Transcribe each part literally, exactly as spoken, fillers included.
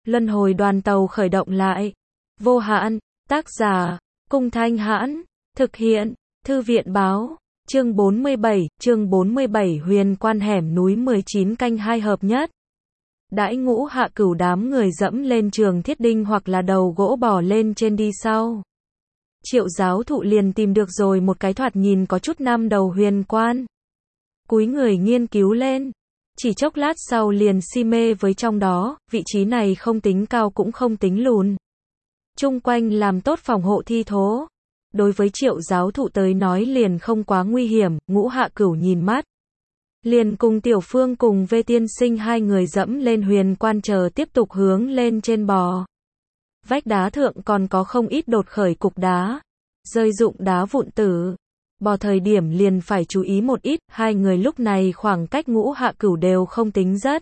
Luân hồi đoàn tàu khởi động lại. Vô hạn, tác giả, Cung Thanh Hãn, thực hiện, Thư viện Báo, chương bốn mươi bảy, chương bốn mươi bảy huyền quan hẻm núi mười chín canh hai hợp nhất. Đãi Ngũ Hạ Cửu đám người dẫm lên trường thiết đinh hoặc là đầu gỗ bò lên trên đi sau. Triệu giáo thụ liền tìm được rồi một cái thoạt nhìn có chút năm đầu huyền quan. Cúi người nghiên cứu lên. Chỉ chốc lát sau liền si mê với trong đó, vị trí này không tính cao cũng không tính lùn. Chung quanh làm tốt phòng hộ thi thố. Đối với Triệu giáo thụ tới nói liền không quá nguy hiểm, Ngũ Hạ Cửu nhìn mắt. Liền cùng Tiểu Phương cùng Vê Tiên Sinh hai người dẫm lên huyền quan chờ tiếp tục hướng lên trên bò. Vách đá thượng còn có không ít đột khởi cục đá. Rơi rụng đá vụn tử. Bò thời điểm liền phải chú ý một ít, hai người lúc này khoảng cách Ngũ Hạ Cửu đều không tính rất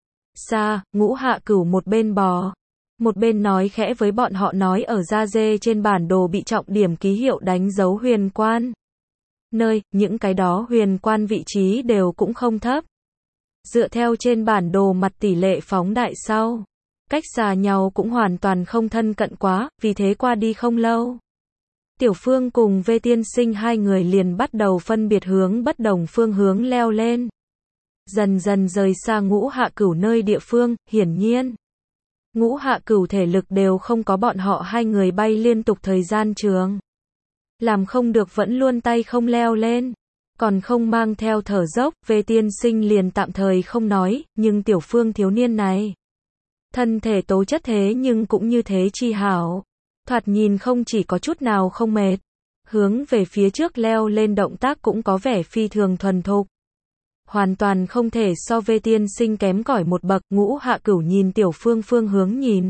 xa, Ngũ Hạ Cửu một bên bò, một bên nói khẽ với bọn họ nói ở da dê trên bản đồ bị trọng điểm ký hiệu đánh dấu huyền quan. Nơi, những cái đó huyền quan vị trí đều cũng không thấp. Dựa theo trên bản đồ mặt tỷ lệ phóng đại sau, cách xa nhau cũng hoàn toàn không thân cận quá, vì thế qua đi không lâu. Tiểu Phương cùng Vê Tiên Sinh hai người liền bắt đầu phân biệt hướng bất đồng phương hướng leo lên. Dần dần rời xa Ngũ Hạ Cửu nơi địa phương, hiển nhiên. Ngũ Hạ Cửu thể lực đều không có bọn họ hai người bay liên tục thời gian trường. Làm không được vẫn luôn tay không leo lên. Còn không mang theo thở dốc, Vê Tiên Sinh liền tạm thời không nói, nhưng Tiểu Phương thiếu niên này. Thân thể tố chất thế nhưng cũng như thế chi hảo. Thoạt nhìn không chỉ có chút nào không mệt. Hướng về phía trước leo lên động tác cũng có vẻ phi thường thuần thục. Hoàn toàn không thể so Vê Tiên Sinh kém cỏi một bậc. Ngũ Hạ Cửu nhìn Tiểu Phương phương hướng nhìn.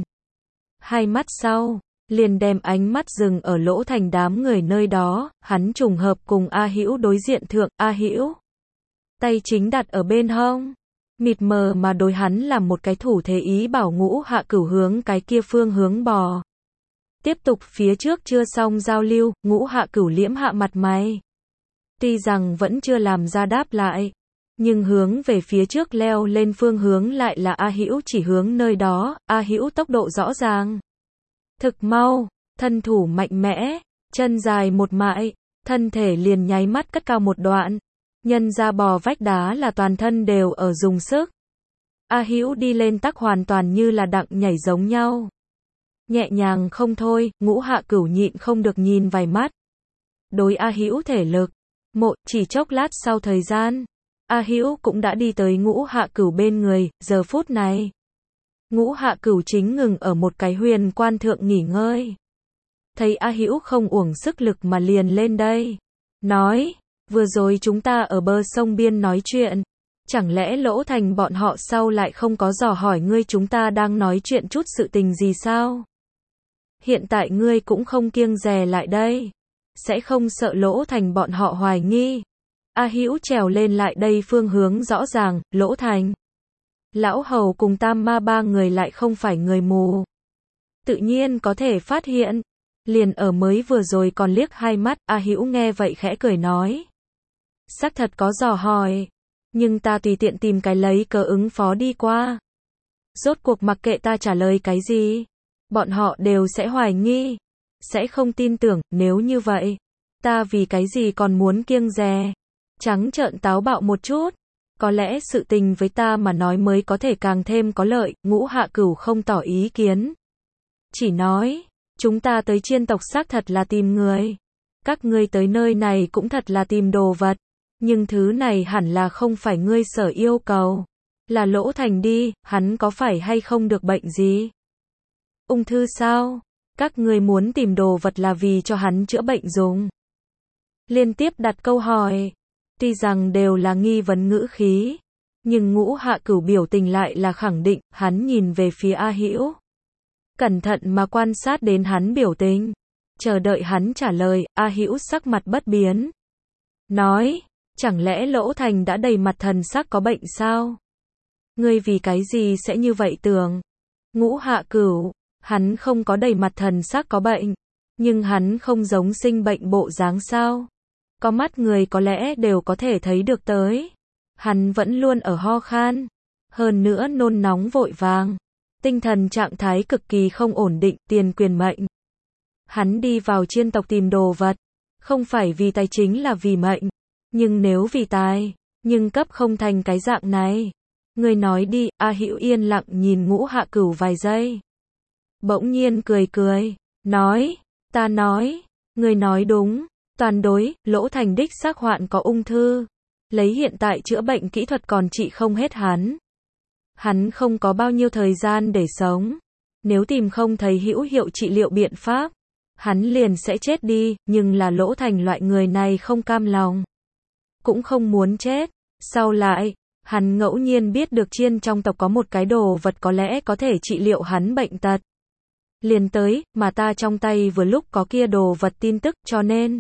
Hai mắt sau, liền đem ánh mắt dừng ở Lỗ Thành đám người nơi đó, hắn trùng hợp cùng A Hữu đối diện thượng, A Hữu tay chính đặt ở bên hông, mịt mờ mà đối hắn làm một cái thủ thế ý bảo Ngũ Hạ Cửu hướng cái kia phương hướng bò. Tiếp tục phía trước chưa xong giao lưu, Ngũ Hạ Cửu liễm hạ mặt mày. Tuy rằng vẫn chưa làm ra đáp lại, nhưng hướng về phía trước leo lên phương hướng lại là A Hữu chỉ hướng nơi đó, A Hữu tốc độ rõ ràng. Thực mau, thân thủ mạnh mẽ, chân dài một mại, thân thể liền nháy mắt cất cao một đoạn. Nhân ra bò vách đá là toàn thân đều ở dùng sức. A Hữu đi lên tắc hoàn toàn như là đặng nhảy giống nhau. Nhẹ nhàng không thôi, Ngũ Hạ Cửu nhịn không được nhìn vài mắt. Đối A Hữu thể lực, một chỉ chốc lát sau thời gian, A Hữu cũng đã đi tới Ngũ Hạ Cửu bên người, giờ phút này. Ngũ Hạ Cửu chính ngừng ở một cái huyền quan thượng nghỉ ngơi. Thấy A Hữu không uổng sức lực mà liền lên đây. Nói, vừa rồi chúng ta ở bờ sông biên nói chuyện. Chẳng lẽ Lỗ Thành bọn họ sau lại không có dò hỏi ngươi chúng ta đang nói chuyện chút sự tình gì sao? Hiện tại ngươi cũng không kiêng dè lại đây. Sẽ không sợ Lỗ Thành bọn họ hoài nghi. A Hữu trèo lên lại đây phương hướng rõ ràng, Lỗ Thành. Lão Hầu cùng Tam Ma ba người lại không phải người mù. Tự nhiên có thể phát hiện. Liền ở mới vừa rồi còn liếc hai mắt, A Hữu nghe vậy khẽ cười nói. Xác thật có dò hỏi. Nhưng ta tùy tiện tìm cái lấy cớ ứng phó đi qua. Rốt cuộc mặc kệ ta trả lời cái gì. Bọn họ đều sẽ hoài nghi. Sẽ không tin tưởng, nếu như vậy. Ta vì cái gì còn muốn kiêng dè. Trắng trợn táo bạo một chút. Có lẽ sự tình với ta mà nói mới có thể càng thêm có lợi. Ngũ Hạ Cửu không tỏ ý kiến. Chỉ nói, chúng ta tới chiên tộc xác thật là tìm người. Các ngươi tới nơi này cũng thật là tìm đồ vật. Nhưng thứ này hẳn là không phải ngươi sở yêu cầu. Là Lỗ Thành đi, hắn có phải hay không được bệnh gì? Ung thư sao? Các ngươi muốn tìm đồ vật là vì cho hắn chữa bệnh dùng. Liên tiếp đặt câu hỏi. Tuy rằng đều là nghi vấn ngữ khí. Nhưng Ngũ Hạ Cửu biểu tình lại là khẳng định, hắn nhìn về phía A Hữu. Cẩn thận mà quan sát đến hắn biểu tình. Chờ đợi hắn trả lời, A Hữu sắc mặt bất biến. Nói, chẳng lẽ Lỗ Thành đã đầy mặt thần sắc có bệnh sao? Ngươi vì cái gì sẽ như vậy tưởng? Ngũ Hạ Cửu, hắn không có đầy mặt thần sắc có bệnh. Nhưng hắn không giống sinh bệnh bộ dáng sao? Có mắt người có lẽ đều có thể thấy được tới. Hắn vẫn luôn ở ho khan. Hơn nữa nôn nóng vội vàng. tinh thần trạng thái cực kỳ không ổn định, tiền quyền mệnh. Hắn đi vào chiên tộc tìm đồ vật, không phải vì tài chính là vì mệnh, nhưng nếu vì tài, nhưng cấp không thành cái dạng này. Người nói đi, A Hữu yên lặng nhìn Ngũ Hạ Cửu vài giây. Bỗng nhiên cười cười, nói, ta nói, người nói đúng, toàn đối, Lỗ Thành đích xác hoạn có ung thư. Lấy hiện tại chữa bệnh kỹ thuật còn trị không hết hắn. Hắn không có bao nhiêu thời gian để sống. Nếu tìm không thấy hữu hiệu trị liệu biện pháp, hắn liền sẽ chết đi, nhưng là Lỗ Thành loại người này không cam lòng. Cũng không muốn chết. Sau lại, hắn ngẫu nhiên biết được chiên trong tộc có một cái đồ vật có lẽ có thể trị liệu hắn bệnh tật. Liền tới, mà ta trong tay vừa lúc có kia đồ vật tin tức cho nên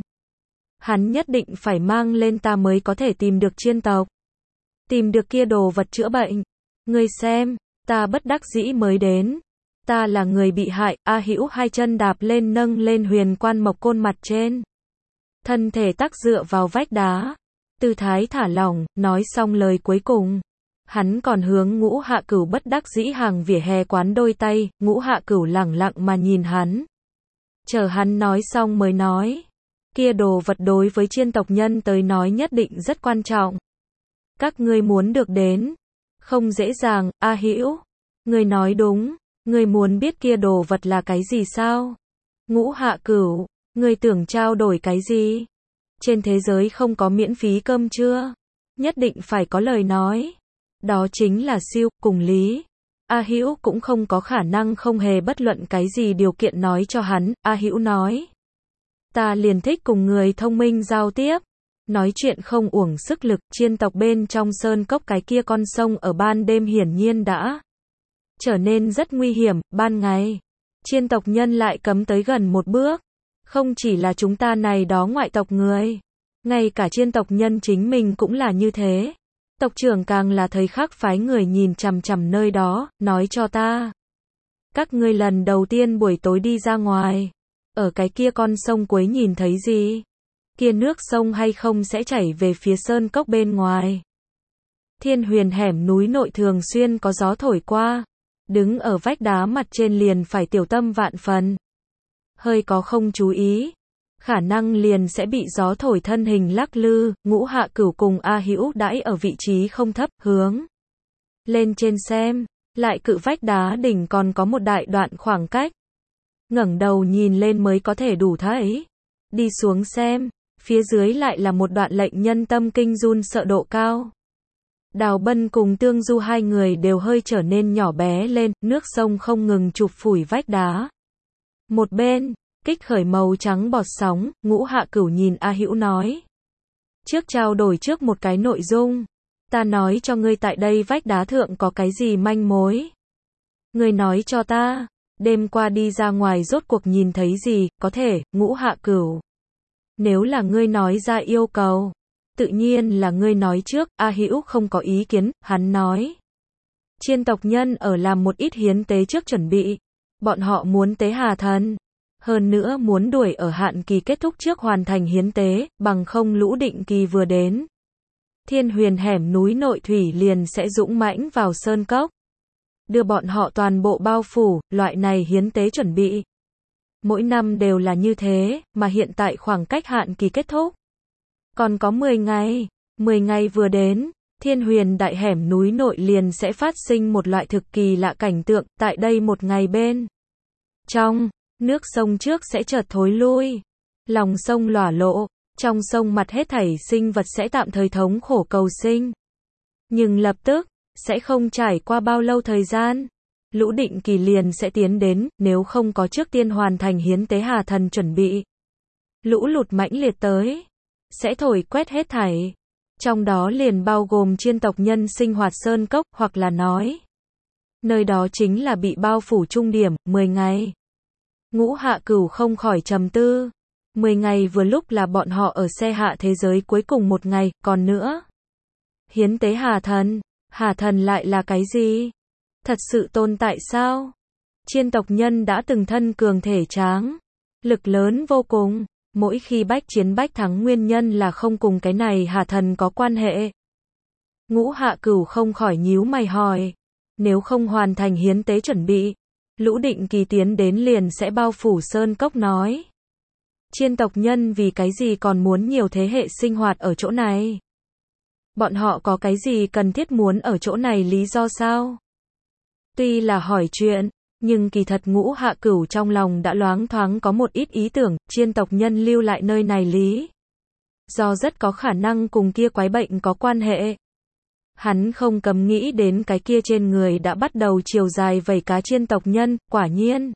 hắn nhất định phải mang lên ta mới có thể tìm được chiên tộc. Tìm được kia đồ vật chữa bệnh. Ngươi xem, ta bất đắc dĩ mới đến. Ta là người bị hại, A Hữu hai chân đạp lên nâng lên huyền quan mộc côn mặt trên. Thân thể tắc dựa vào vách đá. Tư thái thả lỏng, nói xong lời cuối cùng. Hắn còn hướng Ngũ Hạ Cửu bất đắc dĩ hàng vỉa hè quán đôi tay, Ngũ Hạ Cửu lẳng lặng mà nhìn hắn. Chờ hắn nói xong mới nói. Kia đồ vật đối với chiên tộc nhân tới nói nhất định rất quan trọng. Các ngươi muốn được đến. Không dễ dàng, A Hữu. Ngươi nói đúng. Ngươi muốn biết kia đồ vật là cái gì sao? Ngũ Hạ Cửu, ngươi tưởng trao đổi cái gì? Trên thế giới không có miễn phí cơm trưa. Nhất định phải có lời nói. Đó chính là siêu, cùng lý. A Hữu cũng không có khả năng không hề bất luận cái gì điều kiện nói cho hắn. A Hữu nói. Ta liền thích cùng người thông minh giao tiếp. Nói chuyện không uổng sức lực, chiên tộc bên trong sơn cốc cái kia con sông ở ban đêm hiển nhiên đã trở nên rất nguy hiểm, ban ngày. Chiên tộc nhân lại cấm tới gần một bước. Không chỉ là chúng ta này đó ngoại tộc người. Ngay cả chiên tộc nhân chính mình cũng là như thế. Tộc trưởng càng là thời khắc phái người nhìn chằm chằm nơi đó, nói cho ta. Các ngươi lần đầu tiên buổi tối đi ra ngoài. Ở cái kia con sông cuối nhìn thấy gì? Kia nước sông hay không sẽ chảy về phía sơn cốc bên ngoài. Thiên huyền hẻm núi nội thường xuyên có gió thổi qua. Đứng ở vách đá mặt trên liền phải tiểu tâm vạn phần. Hơi có không chú ý. Khả năng liền sẽ bị gió thổi thân hình lắc lư. Ngũ Hạ Cửu cùng A Hữu đãi ở vị trí không thấp, hướng lên trên xem. Lại cự vách đá đỉnh còn có một đại đoạn khoảng cách. Ngẩng đầu nhìn lên mới có thể đủ thấy. Đi xuống xem. Phía dưới lại là một đoạn lệnh nhân tâm kinh run sợ độ cao. Đào Bân cùng Tương Du hai người đều hơi trở nên nhỏ bé lên, nước sông không ngừng chụp phủi vách đá. Một bên, kích khởi màu trắng bọt sóng, Ngũ Hạ Cửu nhìn A Hữu nói. Trước trao đổi trước một cái nội dung. Ta nói cho ngươi tại đây vách đá thượng có cái gì manh mối. Ngươi nói cho ta, đêm qua đi ra ngoài rốt cuộc nhìn thấy gì, có thể, Ngũ Hạ Cửu. Nếu là ngươi nói ra yêu cầu, tự nhiên là ngươi nói trước, A Hữu không có ý kiến, hắn nói. Chiên tộc nhân ở làm một ít hiến tế trước chuẩn bị. Bọn họ muốn tế hà thần. Hơn nữa muốn đuổi ở hạn kỳ kết thúc trước hoàn thành hiến tế, bằng không lũ định kỳ vừa đến. Thiên huyền hẻm núi nội thủy liền sẽ dũng mãnh vào sơn cốc. Đưa bọn họ toàn bộ bao phủ, loại này hiến tế chuẩn bị. Mỗi năm đều là như thế, mà hiện tại khoảng cách hạn kỳ kết thúc. Còn có mười ngày, mười ngày vừa đến, thiên huyền đại hẻm núi nội liền sẽ phát sinh một loại thực kỳ lạ cảnh tượng, tại đây một ngày bên. Trong, nước sông trước sẽ chợt thối lui, lòng sông lỏa lộ, trong sông mặt hết thảy sinh vật sẽ tạm thời thống khổ cầu sinh. Nhưng lập tức, sẽ không trải qua bao lâu thời gian. Lũ định kỳ liền sẽ tiến đến, nếu không có trước tiên hoàn thành hiến tế hà thần chuẩn bị. Lũ lụt mãnh liệt tới, sẽ thổi quét hết thảy. Trong đó liền bao gồm chiên tộc nhân sinh hoạt sơn cốc, hoặc là nói. Nơi đó chính là bị bao phủ trung điểm, mười ngày. Ngũ Hạ Cửu không khỏi trầm tư. mười ngày vừa lúc là bọn họ ở xe hạ thế giới cuối cùng một ngày, còn nữa. Hiến tế hà thần, hà thần lại là cái gì? Thật sự tồn tại sao? Chiên tộc nhân đã từng thân cường thể tráng, lực lớn vô cùng, mỗi khi bách chiến bách thắng nguyên nhân là không cùng cái này hà thần có quan hệ. Ngũ Hạ Cửu không khỏi nhíu mày hỏi, Nếu không hoàn thành hiến tế chuẩn bị, lũ định kỳ tiến đến liền sẽ bao phủ sơn cốc nói. Chiên tộc nhân vì cái gì còn muốn nhiều thế hệ sinh hoạt ở chỗ này? Bọn họ có cái gì cần thiết muốn ở chỗ này lý do sao? Tuy là hỏi chuyện, nhưng kỳ thật Ngũ Hạ Cửu trong lòng đã loáng thoáng có một ít ý tưởng, chiên tộc nhân lưu lại nơi này lý do rất có khả năng cùng kia quái bệnh có quan hệ. Hắn không cầm nghĩ đến cái kia trên người đã bắt đầu chiều dài vảy cá chiên tộc nhân, quả nhiên.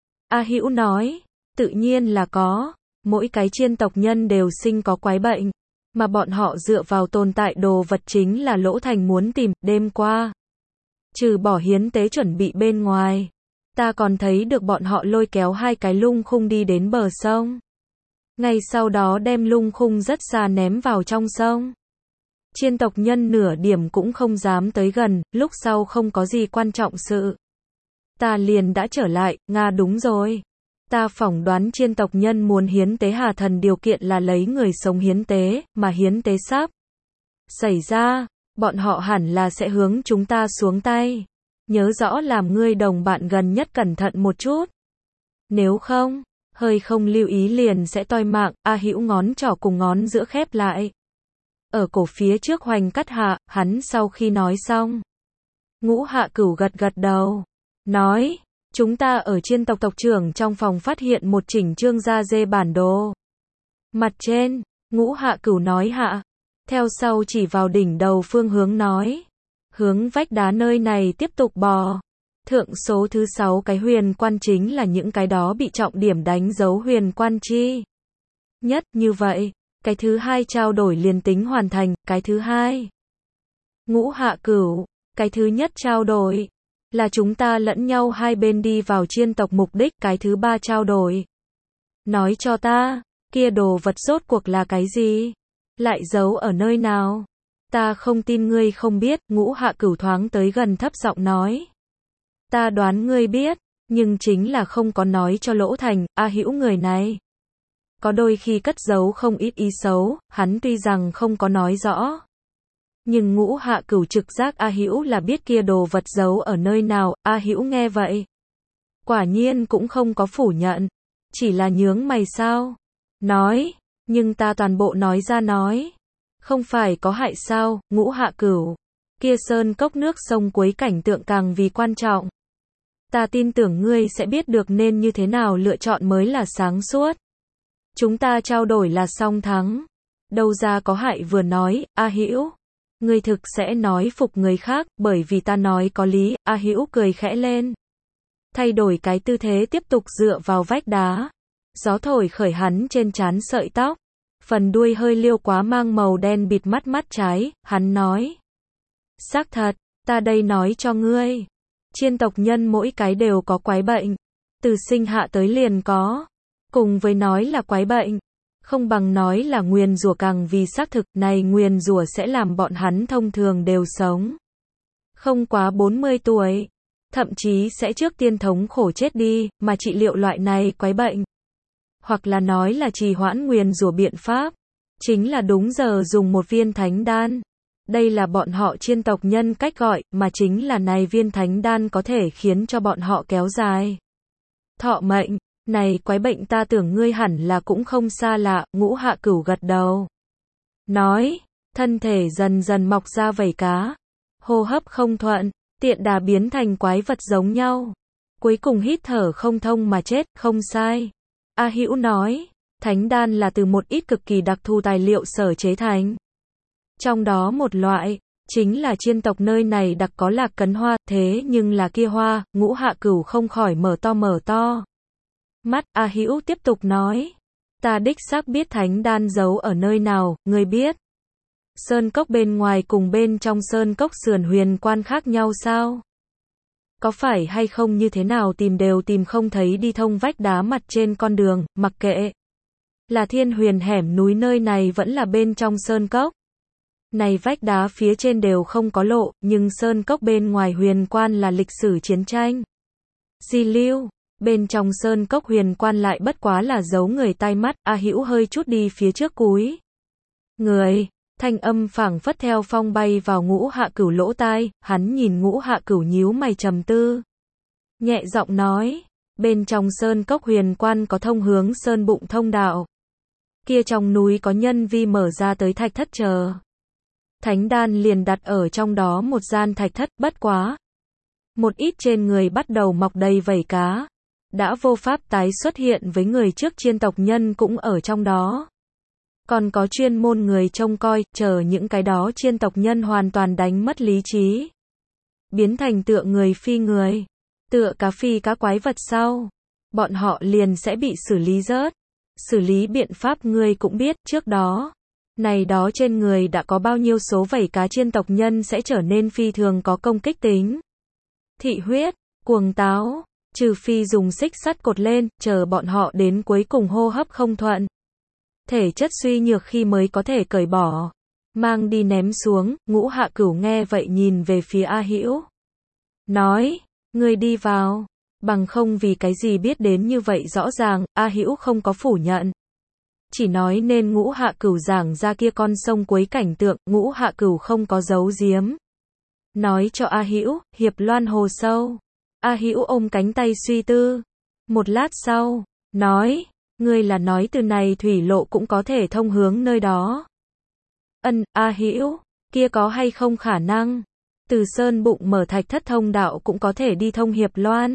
A Hữu nói, tự nhiên là có, mỗi cái chiên tộc nhân đều sinh có quái bệnh, mà bọn họ dựa vào tồn tại đồ vật chính là Lỗ Thành muốn tìm, đêm qua. Trừ bỏ hiến tế chuẩn bị bên ngoài, ta còn thấy được bọn họ lôi kéo hai cái lung khung đi đến bờ sông. Ngay sau đó đem lung khung rất xa ném vào trong sông. Chiên tộc nhân nửa điểm cũng không dám tới gần, lúc sau không có gì quan trọng sự. Ta liền đã trở lại, Nga đúng rồi. Ta phỏng đoán chiên tộc nhân muốn hiến tế Hà Thần điều kiện là lấy người sống hiến tế, mà hiến tế sắp xảy ra, bọn họ hẳn là sẽ hướng chúng ta xuống tay. Nhớ rõ làm ngươi đồng bạn gần nhất cẩn thận một chút. Nếu không, hơi không lưu ý liền sẽ toi mạng. A Hữu ngón trỏ cùng ngón giữa khép lại. Ở cổ phía trước hoành cắt hạ, hắn sau khi nói xong. Ngũ Hạ Cửu gật gật đầu. Nói, chúng ta ở chiên tộc tộc trưởng trong phòng phát hiện một chỉnh chương da dê bản đồ. Mặt trên, Ngũ Hạ Cửu nói hạ. Theo sau chỉ vào đỉnh đầu phương hướng nói. Hướng vách đá nơi này tiếp tục bò. Thượng số thứ sáu cái huyền quan chính là những cái đó bị trọng điểm đánh dấu huyền quan chi. Nhất như vậy, cái thứ hai trao đổi liền tính hoàn thành, cái thứ hai. Ngũ Hạ Cửu, cái thứ nhất trao đổi là chúng ta lẫn nhau hai bên đi vào chiên tộc mục đích, cái thứ ba trao đổi. Nói cho ta, kia đồ vật rốt cuộc là cái gì? Lại giấu ở nơi nào? Ta không tin ngươi không biết, Ngũ Hạ Cửu thoáng tới gần thấp giọng nói. Ta đoán ngươi biết, nhưng chính là không có nói cho Lỗ Thành. A Hữu người này có đôi khi cất giấu không ít ý xấu, hắn tuy rằng không có nói rõ. Nhưng Ngũ Hạ Cửu trực giác A Hữu là biết kia đồ vật giấu ở nơi nào. A Hữu nghe vậy, quả nhiên cũng không có phủ nhận, chỉ là nhướng mày sao. Nói, nhưng ta toàn bộ nói ra nói. Không phải có hại sao, Ngũ Hạ Cửu. Kia sơn cốc nước sông cuối cảnh tượng càng vì quan trọng. Ta tin tưởng ngươi sẽ biết được nên như thế nào lựa chọn mới là sáng suốt. Chúng ta trao đổi là song thắng. Đâu ra có hại vừa nói, A Hữu. Ngươi thực sẽ nói phục người khác, bởi vì ta nói có lý. A Hữu cười khẽ lên. Thay đổi cái tư thế tiếp tục dựa vào vách đá. Gió thổi khởi hắn trên trán sợi tóc. Phần đuôi hơi liêu quá mang màu đen bịt mắt mắt trái, hắn nói. Xác thật, ta đây nói cho ngươi. Chiên tộc nhân mỗi cái đều có quái bệnh. Từ sinh hạ tới liền có. Cùng với nói là quái bệnh. Không bằng nói là nguyền rủa, càng vì xác thực này nguyền rủa sẽ làm bọn hắn thông thường đều sống. Không quá bốn mươi tuổi. Thậm chí sẽ trước tiên thống khổ chết đi, mà trị liệu loại này quái bệnh. Hoặc là nói là trì hoãn nguyền rủa biện pháp. Chính là đúng giờ dùng một viên thánh đan. Đây là bọn họ chiên tộc nhân cách gọi, mà chính là này viên thánh đan có thể khiến cho bọn họ kéo dài thọ mệnh. Này quái bệnh ta tưởng ngươi hẳn là cũng không xa lạ. Ngũ Hạ Cửu gật đầu. Nói, thân thể dần dần mọc ra vảy cá. Hô hấp không thuận, tiện đà biến thành quái vật giống nhau. Cuối cùng hít thở không thông mà chết, không sai. A Hữu nói, thánh đan là từ một ít cực kỳ đặc thù tài liệu sở chế thành. Trong đó một loại, chính là chiên tộc nơi này đặc có lạc cấn hoa, thế nhưng là kia hoa. Ngũ Hạ Cửu không khỏi mở to mở to mắt. A Hữu tiếp tục nói, ta đích xác biết thánh đan giấu ở nơi nào, ngươi biết. Sơn cốc bên ngoài cùng bên trong sơn cốc sườn huyền quan khác nhau sao? Có phải hay không như thế nào tìm đều tìm không thấy đi thông vách đá mặt trên con đường, mặc kệ là thiên huyền hẻm núi nơi này vẫn là bên trong sơn cốc. Này vách đá phía trên đều không có lộ, nhưng sơn cốc bên ngoài huyền quan là lịch sử chiến tranh. Di lưu, bên trong sơn cốc huyền quan lại bất quá là giấu người tai mắt. A Hữu hơi chút đi phía trước cúi người, Thanh âm phảng phất theo phong bay vào Ngũ Hạ Cửu lỗ tai, hắn nhìn Ngũ Hạ Cửu nhíu mày trầm tư. Nhẹ giọng nói, bên trong sơn cốc huyền quan có thông hướng sơn bụng thông đạo. Kia trong núi có nhân vi mở ra tới thạch thất chờ. Thánh đan liền đặt ở trong đó một gian thạch thất, bất quá. Một ít trên người bắt đầu mọc đầy vảy cá. Đã vô pháp tái xuất hiện với người trước chiên tộc nhân cũng ở trong đó. Còn có chuyên môn người trông coi, chờ những cái đó chiên tộc nhân hoàn toàn đánh mất lý trí. Biến thành tựa người phi người. Tựa cá phi cá quái vật sau. Bọn họ liền sẽ bị xử lý rớt. Xử lý biện pháp ngươi cũng biết, trước đó. Này đó trên người đã có bao nhiêu số vảy cá chiên tộc nhân sẽ trở nên phi thường có công kích tính. Thị huyết, cuồng táo, trừ phi dùng xích sắt cột lên, chờ bọn họ đến cuối cùng hô hấp không thuận. Thể chất suy nhược khi mới có thể cởi bỏ. Mang đi ném xuống, Ngũ Hạ Cửu nghe vậy nhìn về phía A Hữu. Nói, ngươi đi vào. Bằng không vì cái gì biết đến như vậy rõ ràng, A Hữu không có phủ nhận. Chỉ nói nên Ngũ Hạ Cửu giảng ra kia con sông cuối cảnh tượng, Ngũ Hạ Cửu không có giấu giếm. Nói cho A Hữu, hiệp loan hồ sâu. A Hữu ôm cánh tay suy tư. Một lát sau, nói, ngươi là nói từ này thủy lộ cũng có thể thông hướng nơi đó. Ân, A Hữu, kia có hay không khả năng? Từ sơn bụng mở thạch thất thông đạo cũng có thể đi thông hiệp loan.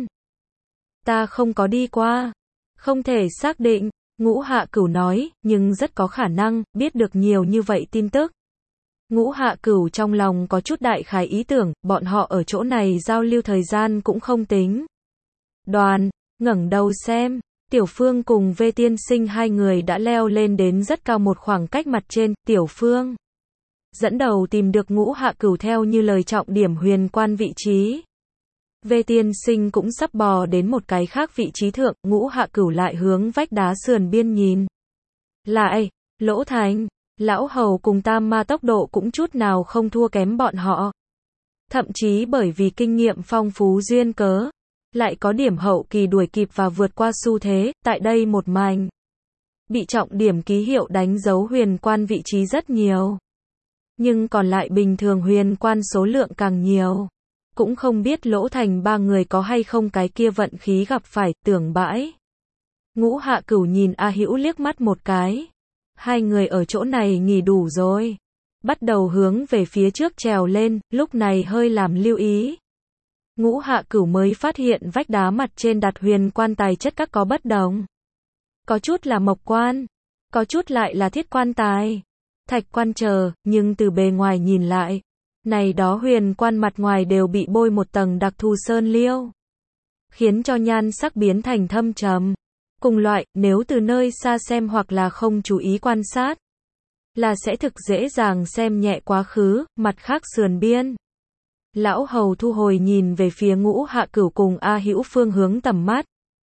Ta không có đi qua. Không thể xác định. Ngũ Hạ Cửu nói, nhưng rất có khả năng, biết được nhiều như vậy tin tức. Ngũ Hạ Cửu trong lòng có chút đại khái ý tưởng, bọn họ ở chỗ này giao lưu thời gian cũng không tính. Đoàn, ngẩng đầu xem, Tiểu Phương cùng Vê Tiên Sinh hai người đã leo lên đến rất cao một khoảng cách mặt trên, Tiểu Phương dẫn đầu tìm được Ngũ Hạ Cửu theo như lời trọng điểm huyền quan vị trí. Vê Tiên Sinh cũng sắp bò đến một cái khác vị trí thượng, Ngũ Hạ Cửu lại hướng vách đá sườn biên nhìn. Lại, Lỗ Thành, Lão Hầu cùng Tam Ma tốc độ cũng chút nào không thua kém bọn họ. Thậm chí bởi vì kinh nghiệm phong phú duyên cớ, lại có điểm hậu kỳ đuổi kịp và vượt qua xu thế, tại đây một mảnh. Bị trọng điểm ký hiệu đánh dấu huyền quan vị trí rất nhiều. Nhưng còn lại bình thường huyền quan số lượng càng nhiều. Cũng không biết Lỗ Thành ba người có hay không cái kia vận khí gặp phải, tưởng bãi. Ngũ Hạ Cửu nhìn A Hữu liếc mắt một cái. Hai người ở chỗ này nghỉ đủ rồi. Bắt đầu hướng về phía trước trèo lên, lúc này hơi làm lưu ý. Ngũ Hạ Cửu mới phát hiện vách đá mặt trên đặt huyền quan tài chất các có bất đồng. Có chút là mộc quan, có chút lại là thiết quan tài, thạch quan chờ, nhưng từ bề ngoài nhìn lại, này đó huyền quan mặt ngoài đều bị bôi một tầng đặc thù sơn liêu, khiến cho nhan sắc biến thành thâm trầm. Cùng loại, nếu từ nơi xa xem hoặc là không chú ý quan sát, là sẽ thực dễ dàng xem nhẹ quá khứ, mặt khác sườn biên. Lão Hầu thu hồi nhìn về phía Ngũ Hạ Cửu cùng A Hữu phương hướng tầm mắt.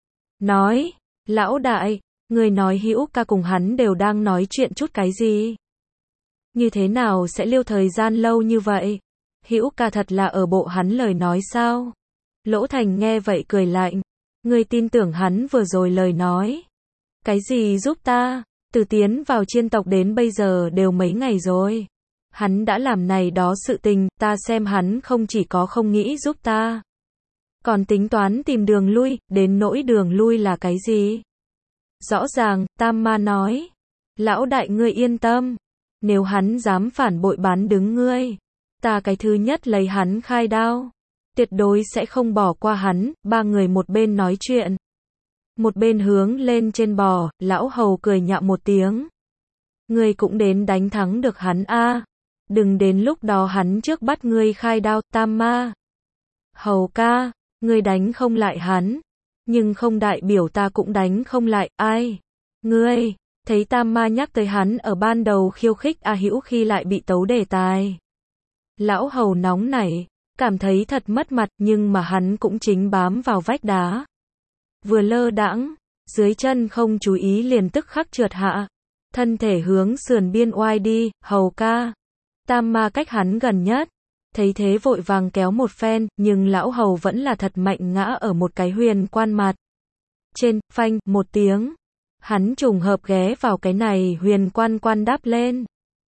Nói, Lão Đại, người nói Hữu ca cùng hắn đều đang nói chuyện chút cái gì? Như thế nào sẽ liêu thời gian lâu như vậy? Hữu ca thật là ở bộ hắn lời nói sao? Lỗ Thành nghe vậy cười lạnh. Ngươi tin tưởng hắn vừa rồi lời nói. Cái gì giúp ta? Từ tiến vào chiên tộc đến bây giờ đều mấy ngày rồi. Hắn đã làm này đó sự tình, ta xem hắn không chỉ có không nghĩ giúp ta. Còn tính toán tìm đường lui, đến nỗi đường lui là cái gì? Rõ ràng, Tam Ma nói. Lão đại ngươi yên tâm. Nếu hắn dám phản bội bán đứng ngươi, ta cái thứ nhất lấy hắn khai đao. Tuyệt đối sẽ không bỏ qua hắn. Ba người một bên nói chuyện, một bên hướng lên trên bò. Lão Hầu cười nhạo một tiếng. Ngươi cũng đến đánh thắng được hắn a. À. Đừng đến lúc đó hắn trước bắt ngươi khai đao. Tam Ma, Hầu ca, ngươi đánh không lại hắn, nhưng không đại biểu ta cũng đánh không lại. Ai? Ngươi? Thấy Tam Ma nhắc tới hắn ở ban đầu khiêu khích A Hữu khi lại bị tấu đề tài. Lão Hầu nóng nảy, cảm thấy thật mất mặt, nhưng mà hắn cũng chính bám vào vách đá. Vừa lơ đãng, dưới chân không chú ý liền tức khắc trượt hạ, thân thể hướng sườn biên oai đi. Hầu ca. Tam Ma cách hắn gần nhất, thấy thế vội vàng kéo một phen, nhưng lão Hầu vẫn là thật mạnh ngã ở một cái huyền quan mặt. Trên, phanh, một tiếng. Hắn trùng hợp ghé vào cái này huyền quan quan đáp lên.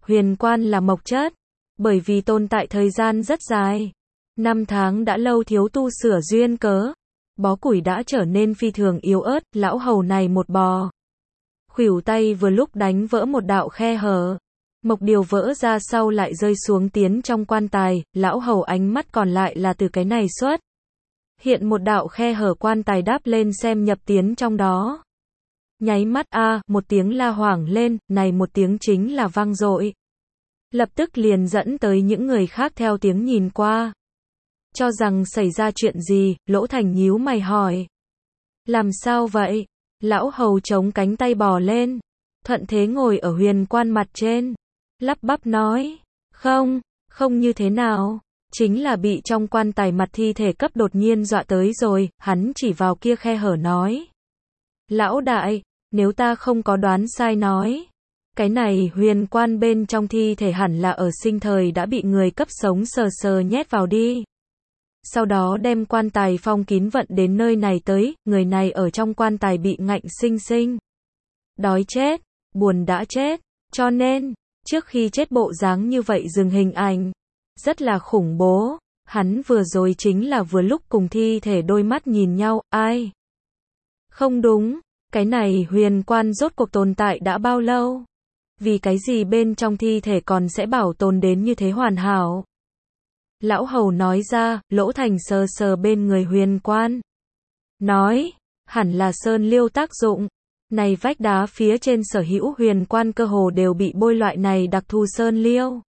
huyền quan là mộc chất, bởi vì tồn tại thời gian rất dài. Năm tháng đã lâu thiếu tu sửa duyên cớ, bó củi đã trở nên phi thường yếu ớt, lão hầu này một bò. Khuỷu tay vừa lúc đánh vỡ một đạo khe hở. Mộc điều vỡ ra sau lại rơi xuống tiến trong quan tài, lão hầu ánh mắt còn lại là từ cái này xuất. Hiện một đạo khe hở quan tài đáp lên xem nhập tiến trong đó. Nháy mắt a, một tiếng la hoảng lên, này một tiếng chính là vang dội. Lập tức liền dẫn tới những người khác theo tiếng nhìn qua. Cho rằng xảy ra chuyện gì, Lỗ Thành nhíu mày hỏi. Làm sao vậy? Lão hầu chống cánh tay bò lên. Thuận thế ngồi ở huyền quan mặt trên. Lắp bắp nói. Không, không như thế nào. Chính là bị trong quan tài mặt thi thể cấp đột nhiên dọa tới rồi, hắn chỉ vào kia khe hở nói. Lão đại, nếu ta không có đoán sai nói. Cái này huyền quan bên trong thi thể hẳn là ở sinh thời đã bị người cấp sống sờ sờ nhét vào đi. Sau đó đem quan tài phong kín vận đến nơi này tới, người này ở trong quan tài bị ngạnh sinh sinh. Đói chết, buồn đã chết, cho nên, trước khi chết bộ dáng như vậy dừng hình ảnh. Rất là khủng bố, hắn vừa rồi chính là vừa lúc cùng thi thể đôi mắt nhìn nhau, ai? Không đúng, cái này huyền quan rốt cuộc tồn tại đã bao lâu? Vì cái gì bên trong thi thể còn sẽ bảo tồn đến như thế hoàn hảo? Lão hầu nói ra, Lỗ Thành sờ sờ bên người huyền quan. Nói, hẳn là sơn liêu tác dụng. Này vách đá phía trên sở hữu huyền quan cơ hồ đều bị bôi loại này đặc thù sơn liêu.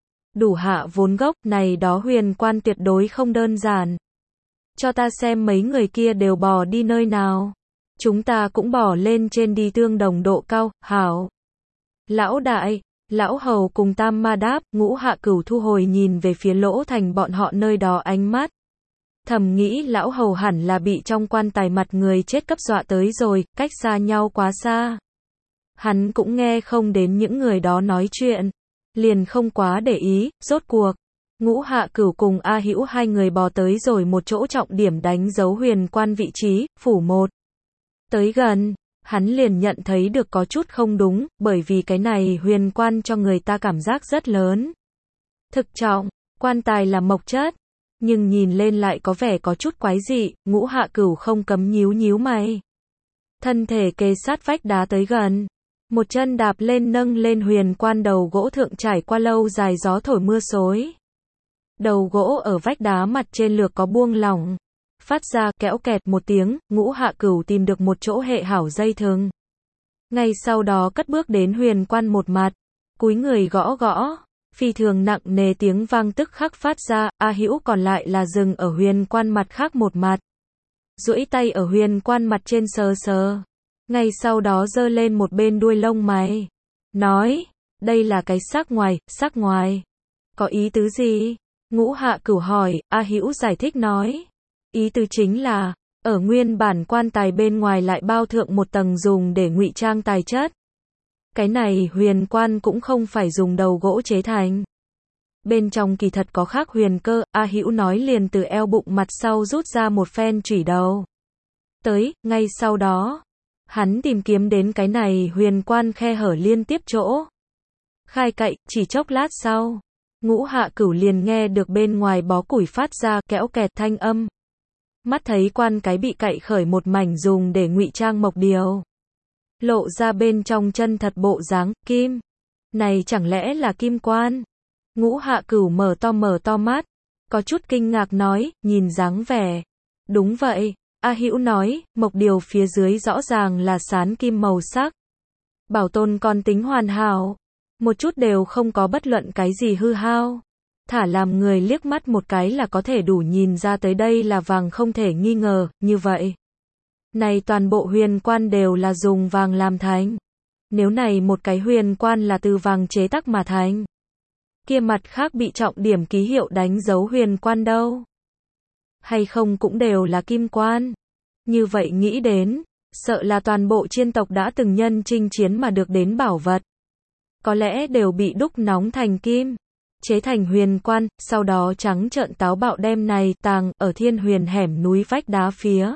Đủ hạ vốn gốc, này đó huyền quan tuyệt đối không đơn giản. Cho ta xem mấy người kia đều bò đi nơi nào. Chúng ta cũng bò lên trên đi tương đồng độ cao, hảo. Lão đại, lão hầu cùng tam ma đáp, Ngũ Hạ Cửu thu hồi nhìn về phía Lỗ Thành bọn họ nơi đó ánh mắt. Thầm nghĩ lão hầu hẳn là bị trong quan tài mặt người chết cấp dọa tới rồi, cách xa nhau quá xa. Hắn cũng nghe không đến những người đó nói chuyện. Liền không quá để ý, rốt cuộc. Ngũ Hạ Cửu cùng A Hữu hai người bò tới rồi một chỗ trọng điểm đánh dấu huyền quan vị trí, phủ một. Tới gần, hắn liền nhận thấy được có chút không đúng, bởi vì cái này huyền quan cho người ta cảm giác rất lớn. Thực trọng, quan tài là mộc chất, nhưng nhìn lên lại có vẻ có chút quái dị, Ngũ Hạ Cửu không cấm nhíu nhíu mày. Thân thể kề sát vách đá tới gần. Một chân đạp lên nâng lên huyền quan đầu gỗ thượng trải qua lâu dài gió thổi mưa xối. Đầu gỗ ở vách đá mặt trên lược có buông lỏng. Phát ra kẽo kẹt một tiếng, Ngũ Hạ Cửu tìm được một chỗ hệ hảo dây thừng. Ngay sau đó cất bước đến huyền quan một mặt. Cúi người gõ gõ. Phi thường nặng nề tiếng vang tức khắc phát ra, A Hữu còn lại là dừng ở huyền quan mặt khác một mặt. Duỗi tay ở huyền quan mặt trên sờ sờ. Ngay sau đó giơ lên một bên đuôi lông mày. Nói, đây là cái sắc ngoài, sắc ngoài. Có ý tứ gì? Ngũ Hạ Cửu hỏi, A Hữu giải thích nói. Ý tứ chính là, ở nguyên bản quan tài bên ngoài lại bao thượng một tầng dùng để ngụy trang tài chất. Cái này huyền quan cũng không phải dùng đầu gỗ chế thành. Bên trong kỳ thật có khác huyền cơ, A Hữu nói liền từ eo bụng mặt sau rút ra một phen chủy đầu. Tới, ngay sau đó. Hắn tìm kiếm đến cái này huyền quan khe hở liên tiếp chỗ. Khai cậy, chỉ chốc lát sau. Ngũ Hạ Cửu liền nghe được bên ngoài bó củi phát ra kẽo kẹt thanh âm. Mắt thấy quan cái bị cậy khởi một mảnh dùng để ngụy trang mộc điều. Lộ ra bên trong chân thật bộ dáng, kim. Này chẳng lẽ là kim quan? Ngũ Hạ Cửu mở to mở to mắt. Có chút kinh ngạc nói, nhìn dáng vẻ. Đúng vậy. A Hữu nói, mộc điều phía dưới rõ ràng là sán kim màu sắc. Bảo tồn còn tính hoàn hảo. Một chút đều không có bất luận cái gì hư hao. Thả làm người liếc mắt một cái là có thể đủ nhìn ra tới đây là vàng không thể nghi ngờ, như vậy. Này toàn bộ huyền quan đều là dùng vàng làm thành. Nếu này một cái huyền quan là từ vàng chế tác mà thành. Kia mặt khác bị trọng điểm ký hiệu đánh dấu huyền quan đâu. Hay không cũng đều là kim quan. Như vậy nghĩ đến, sợ là toàn bộ chiên tộc đã từng nhân chinh chiến mà được đến bảo vật. Có lẽ đều bị đúc nóng thành kim, chế thành huyền quan, sau đó trắng trợn táo bạo đem này tàng ở thiên huyền hẻm núi vách đá phía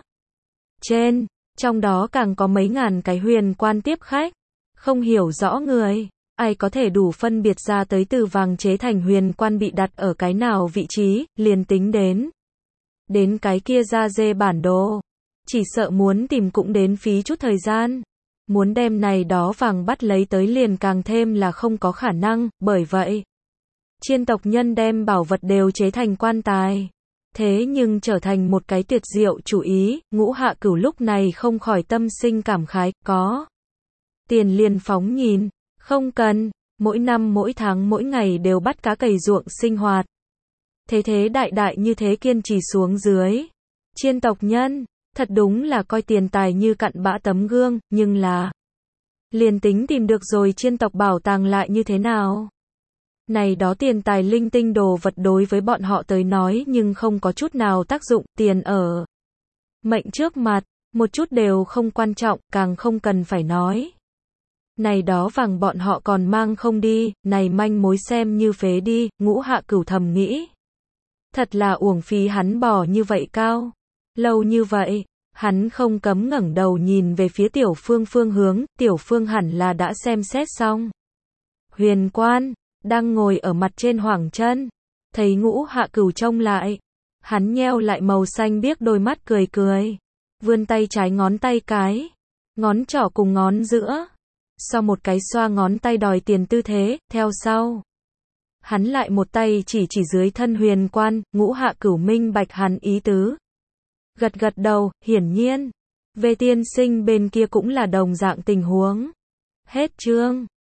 trên, trong đó càng có mấy ngàn cái huyền quan tiếp khách. Không hiểu rõ người, ai có thể đủ phân biệt ra tới từ vàng chế thành huyền quan bị đặt ở cái nào vị trí, liền tính đến. Đến cái kia ra dê bản đồ. Chỉ sợ muốn tìm cũng đến phí chút thời gian. Muốn đem này đó vàng bắt lấy tới liền càng thêm là không có khả năng, bởi vậy. Chiên tộc nhân đem bảo vật đều chế thành quan tài. Thế nhưng trở thành một cái tuyệt diệu chủ ý, Ngũ Hạ Cửu lúc này không khỏi tâm sinh cảm khái, có. Tiền liền phóng nhìn, không cần, mỗi năm mỗi tháng mỗi ngày đều bắt cá cày ruộng sinh hoạt. Thế thế đại đại như thế kiên trì xuống dưới. Chiên tộc nhân, thật đúng là coi tiền tài như cặn bã tấm gương, nhưng là liền tính tìm được rồi chiên tộc bảo tàng lại như thế nào? Này đó tiền tài linh tinh đồ vật đối với bọn họ tới nói nhưng không có chút nào tác dụng, tiền ở mệnh trước mặt, một chút đều không quan trọng, càng không cần phải nói. Này đó vàng bọn họ còn mang không đi, này manh mối xem như phế đi, Ngũ Hạ Cửu thầm nghĩ. Thật là uổng phí hắn bỏ như vậy cao. Lâu như vậy, hắn không cấm ngẩng đầu nhìn về phía Tiểu Phương phương hướng, Tiểu Phương hẳn là đã xem xét xong. Huyền quan, đang ngồi ở mặt trên hoàng chân, thấy Ngũ Hạ Cửu trông lại. Hắn nheo lại màu xanh biếc đôi mắt cười cười. Vươn tay trái ngón tay cái, ngón trỏ cùng ngón giữa. Sau một cái xoa ngón tay đòi tiền tư thế, theo sau. Hắn lại một tay chỉ chỉ dưới thân huyền quan, Ngũ Hạ Cửu minh bạch hắn ý tứ. Gật gật đầu, hiển nhiên. Về tiên sinh bên kia cũng là đồng dạng tình huống. Hết chương.